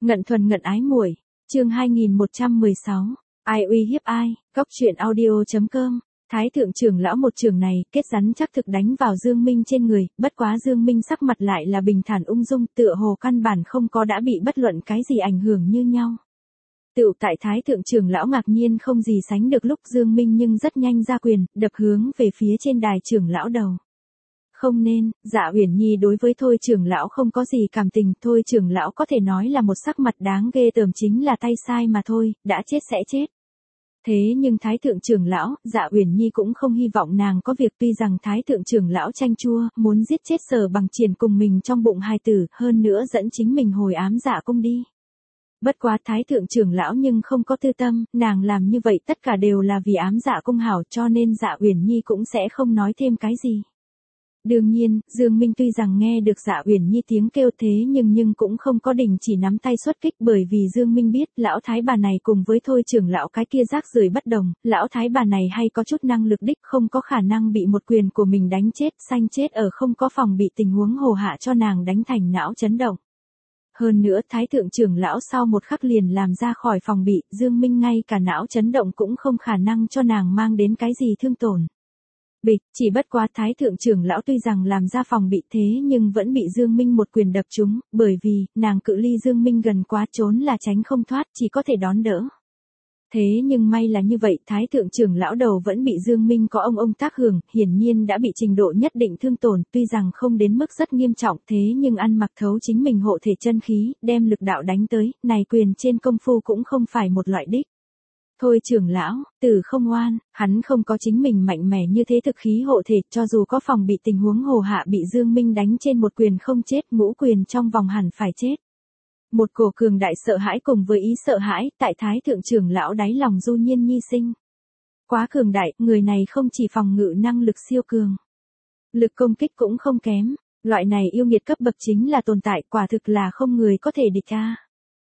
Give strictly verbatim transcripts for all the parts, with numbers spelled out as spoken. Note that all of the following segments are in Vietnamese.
Ngận thuần ngận ái muội, chương hai nghìn một trăm mười sáu, ai uy hiếp ai, góc truyện audio.com, Thái thượng trưởng lão một trường này, kết rắn chắc thực đánh vào Dương Minh trên người, bất quá Dương Minh sắc mặt lại là bình thản ung dung, tựa hồ căn bản không có đã bị bất luận cái gì ảnh hưởng như nhau. Tựu tại Thái thượng trưởng lão ngạc nhiên không gì sánh được lúc Dương Minh nhưng rất nhanh ra quyền, đập hướng về phía trên đài trưởng lão đầu. Không nên, Dạ Uyển Nhi đối với Thôi trưởng lão không có gì cảm tình, Thôi trưởng lão có thể nói là một sắc mặt đáng ghê tởm chính là tay sai mà thôi, đã chết sẽ chết. Thế nhưng Thái thượng trưởng lão, Dạ Uyển Nhi cũng không hy vọng nàng có việc, tuy rằng Thái thượng trưởng lão tranh chua, muốn giết chết Sở Bằng Triển cùng mình trong bụng hài tử, hơn nữa dẫn chính mình hồi ám Dạ cung đi. Bất quá Thái thượng trưởng lão nhưng không có tư tâm, nàng làm như vậy tất cả đều là vì ám Dạ cung hảo, cho nên Dạ Uyển Nhi cũng sẽ không nói thêm cái gì. Đương nhiên, Dương Minh tuy rằng nghe được Dạ Uyển Nhi tiếng kêu thế nhưng nhưng cũng không có đình chỉ nắm tay xuất kích, bởi vì Dương Minh biết, lão thái bà này cùng với Thôi trưởng lão cái kia rác rưởi bất đồng, lão thái bà này hay có chút năng lực đích, không có khả năng bị một quyền của mình đánh chết, sanh chết ở không có phòng bị tình huống hồ hạ cho nàng đánh thành não chấn động. Hơn nữa Thái thượng trưởng lão sau một khắc liền làm ra khỏi phòng bị, Dương Minh ngay cả não chấn động cũng không khả năng cho nàng mang đến cái gì thương tổn. Bịch, chỉ bất quá Thái thượng trưởng lão tuy rằng làm ra phòng bị thế nhưng vẫn bị Dương Minh một quyền đập trúng, bởi vì, nàng cự ly Dương Minh gần quá trốn là tránh không thoát, chỉ có thể đón đỡ. Thế nhưng may là như vậy, Thái thượng trưởng lão đầu vẫn bị Dương Minh có ông ông tác hưởng, hiển nhiên đã bị trình độ nhất định thương tổn, tuy rằng không đến mức rất nghiêm trọng thế nhưng ăn mặc thấu chính mình hộ thể chân khí, đem lực đạo đánh tới, này quyền trên công phu cũng không phải một loại đích. Thôi trưởng lão, tử không oan, hắn không có chính mình mạnh mẽ như thế thực khí hộ thể, cho dù có phòng bị tình huống hồ hạ bị Dương Minh đánh trên một quyền không chết, ngũ quyền trong vòng hẳn phải chết. Một cổ cường đại sợ hãi cùng với ý sợ hãi, tại Thái thượng trưởng lão đáy lòng du nhiên nhi sinh. Quá cường đại, người này không chỉ phòng ngự năng lực siêu cường, lực công kích cũng không kém, loại này yêu nghiệt cấp bậc chính là tồn tại, quả thực là không người có thể địch a.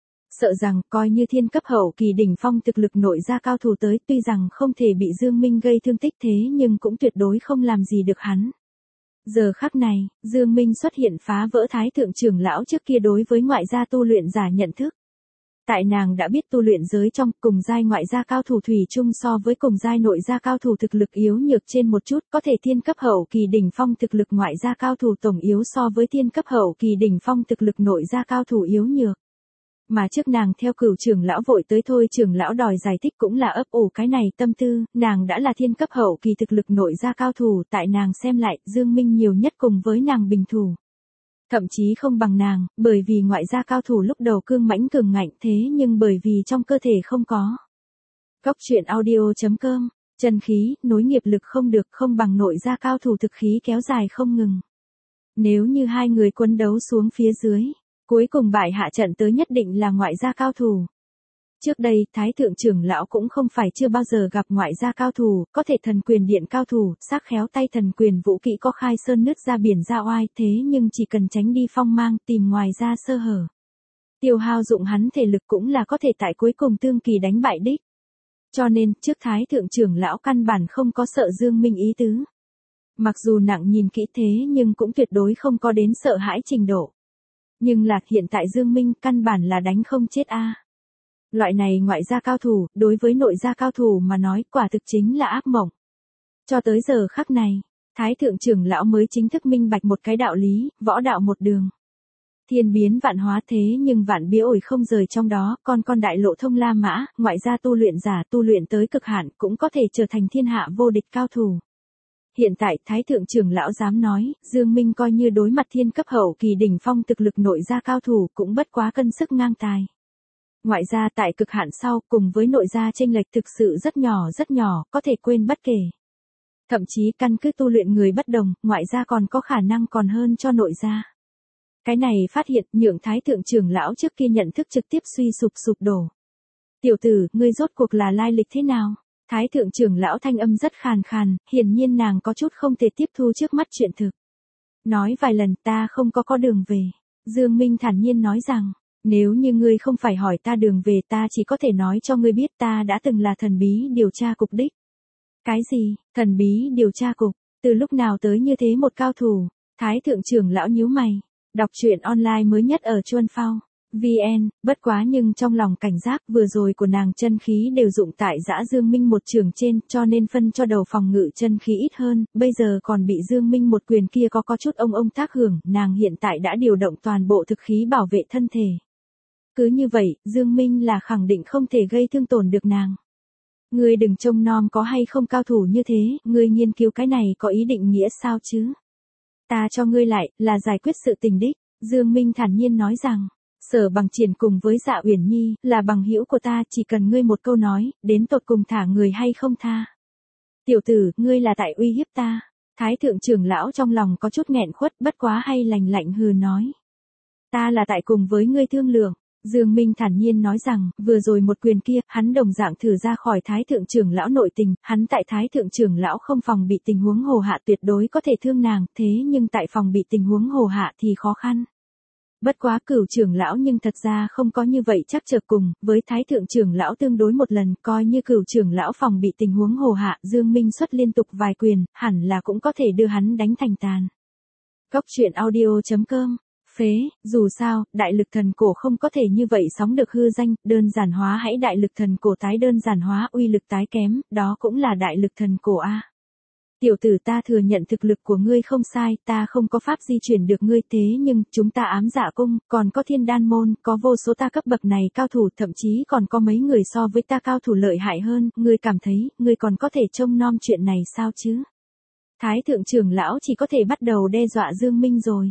Sợ rằng, coi như thiên cấp hậu kỳ đỉnh phong thực lực nội ra cao thủ tới, tuy rằng không thể bị Dương Minh gây thương tích thế nhưng cũng tuyệt đối không làm gì được hắn. Giờ khắc này, Dương Minh xuất hiện phá vỡ Thái thượng trưởng lão trước kia đối với ngoại gia tu luyện giả nhận thức. Tại nàng đã biết tu luyện giới trong cùng giai ngoại gia cao thủ thủy chung so với cùng giai nội gia cao thủ thực lực yếu nhược trên một chút, có thể thiên cấp hậu kỳ đỉnh phong thực lực ngoại gia cao thủ tổng yếu so với thiên cấp hậu kỳ đỉnh phong thực lực nội gia cao thủ yếu nhược. Mà trước nàng theo cửu trưởng lão vội tới Thôi trưởng lão đòi giải thích cũng là ấp ủ cái này tâm tư, nàng đã là thiên cấp hậu kỳ thực lực nội gia cao thủ, tại nàng xem lại, Dương Minh nhiều nhất cùng với nàng bình thủ. Thậm chí không bằng nàng, bởi vì ngoại gia cao thủ lúc đầu cương mãnh cường ngạnh thế nhưng bởi vì trong cơ thể không có. Góc truyện audio.com, chân khí, nối nghiệp lực không được không bằng nội gia cao thủ thực khí kéo dài không ngừng. Nếu như hai người quân đấu xuống phía dưới, cuối cùng bại hạ trận tới nhất định là ngoại gia cao thủ. Trước đây, Thái thượng trưởng lão cũng không phải chưa bao giờ gặp ngoại gia cao thủ, có thể thần quyền điện cao thủ, sắc khéo tay thần quyền vũ kỹ có khai sơn nứt ra biển ra oai, thế nhưng chỉ cần tránh đi phong mang, tìm ngoài ra sơ hở. Tiêu hao dụng hắn thể lực cũng là có thể tại cuối cùng tương kỳ đánh bại đích. Cho nên, trước Thái thượng trưởng lão căn bản không có sợ Dương Minh ý tứ. Mặc dù nặng nhìn kỹ thế nhưng cũng tuyệt đối không có đến sợ hãi trình độ. Nhưng là hiện tại Dương Minh căn bản là đánh không chết a. Loại này ngoại gia cao thủ, đối với nội gia cao thủ mà nói quả thực chính là ác mộng. Cho tới giờ khắc này, Thái thượng trưởng lão mới chính thức minh bạch một cái đạo lý, võ đạo một đường. Thiên biến vạn hóa thế nhưng vạn biến ổi không rời trong đó, con con đại lộ thông La Mã, ngoại gia tu luyện giả tu luyện tới cực hạn cũng có thể trở thành thiên hạ vô địch cao thủ. Hiện tại, Thái thượng trưởng lão dám nói, Dương Minh coi như đối mặt thiên cấp hậu kỳ đỉnh phong thực lực nội gia cao thủ cũng bất quá cân sức ngang tài. Ngoại gia tại cực hạn sau, cùng với nội gia chênh lệch thực sự rất nhỏ rất nhỏ, có thể quên bất kể. Thậm chí căn cứ tu luyện người bất đồng, ngoại gia còn có khả năng còn hơn cho nội gia. Cái này phát hiện nhượng Thái thượng trưởng lão trước kia nhận thức trực tiếp suy sụp sụp đổ. Tiểu tử, ngươi rốt cuộc là lai lịch thế nào? Thái thượng trưởng lão thanh âm rất khàn khàn, hiển nhiên nàng có chút không thể tiếp thu trước mắt chuyện thực. Nói vài lần ta không có có đường về. Dương Minh thản nhiên nói rằng, nếu như ngươi không phải hỏi ta đường về ta chỉ có thể nói cho ngươi biết ta đã từng là thần bí điều tra cục đích. Cái gì, thần bí điều tra cục, từ lúc nào tới như thế một cao thủ? Thái thượng trưởng lão nhíu mày, đọc truyện online mới nhất ở Chuân Phao. vn, bất quá nhưng trong lòng cảnh giác vừa rồi của nàng chân khí đều dụng tại Dã Dương Minh một trường trên, cho nên phân cho đầu phòng ngự chân khí ít hơn, bây giờ còn bị Dương Minh một quyền kia có có chút ông ông tác hưởng, nàng hiện tại đã điều động toàn bộ thực khí bảo vệ thân thể. Cứ như vậy, Dương Minh là khẳng định không thể gây thương tổn được nàng. Ngươi đừng trông nom có hay không cao thủ như thế, ngươi nghiên cứu cái này có ý định nghĩa sao chứ? Ta cho ngươi lại, là giải quyết sự tình đích. Dương Minh thản nhiên nói rằng, Sở Bằng Triển cùng với Dạ Uyển Nhi, là bằng hữu của ta, chỉ cần ngươi một câu nói, đến tột cùng thả người hay không tha. Tiểu tử, ngươi là tại uy hiếp ta. Thái thượng trưởng lão trong lòng có chút nghẹn khuất, bất quá hay lành lạnh hừ nói. Ta là tại cùng với ngươi thương lượng. Dương Minh thản nhiên nói rằng, vừa rồi một quyền kia, hắn đồng dạng thử ra khỏi Thái thượng trưởng lão nội tình, hắn tại Thái thượng trưởng lão không phòng bị tình huống hồ hạ tuyệt đối có thể thương nàng, thế nhưng tại phòng bị tình huống hồ hạ thì khó khăn. Bất quá Cửu trưởng lão nhưng thật ra không có như vậy chắc chở cùng, với Thái thượng trưởng lão tương đối một lần, coi như Cửu trưởng lão phòng bị tình huống hồ hạ, Dương Minh xuất liên tục vài quyền, hẳn là cũng có thể đưa hắn đánh thành tàn. Góc truyện audio chấm com Phế, dù sao, đại lực thần cổ không có thể như vậy sóng được hư danh, đơn giản hóa hãy đại lực thần cổ tái đơn giản hóa uy lực tái kém, đó cũng là đại lực thần cổ A. Tiểu tử ta thừa nhận thực lực của ngươi không sai, ta không có pháp di chuyển được ngươi thế nhưng, chúng ta ám dạ cung, còn có thiên đan môn, có vô số ta cấp bậc này cao thủ, thậm chí còn có mấy người so với ta cao thủ lợi hại hơn, ngươi cảm thấy, ngươi còn có thể trông nom chuyện này sao chứ? Thái thượng trưởng lão chỉ có thể bắt đầu đe dọa Dương Minh rồi.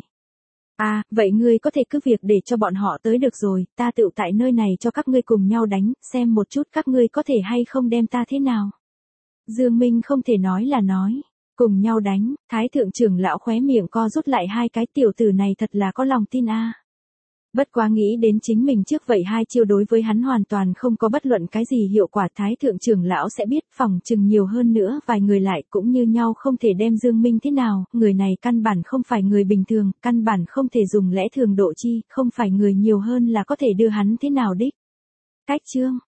À, vậy ngươi có thể cứ việc để cho bọn họ tới được rồi, ta tựu tại nơi này cho các ngươi cùng nhau đánh, xem một chút các ngươi có thể hay không đem ta thế nào. Dương Minh không thể nói là nói, cùng nhau đánh, Thái thượng trưởng lão khóe miệng co rút lại hai cái, tiểu tử này thật là có lòng tin a. Bất quá nghĩ đến chính mình trước vậy hai chiêu đối với hắn hoàn toàn không có bất luận cái gì hiệu quả, Thái thượng trưởng lão sẽ biết phòng chừng nhiều hơn nữa vài người lại cũng như nhau không thể đem Dương Minh thế nào, người này căn bản không phải người bình thường, căn bản không thể dùng lẽ thường độ chi, không phải người nhiều hơn là có thể đưa hắn thế nào đích. Cách chương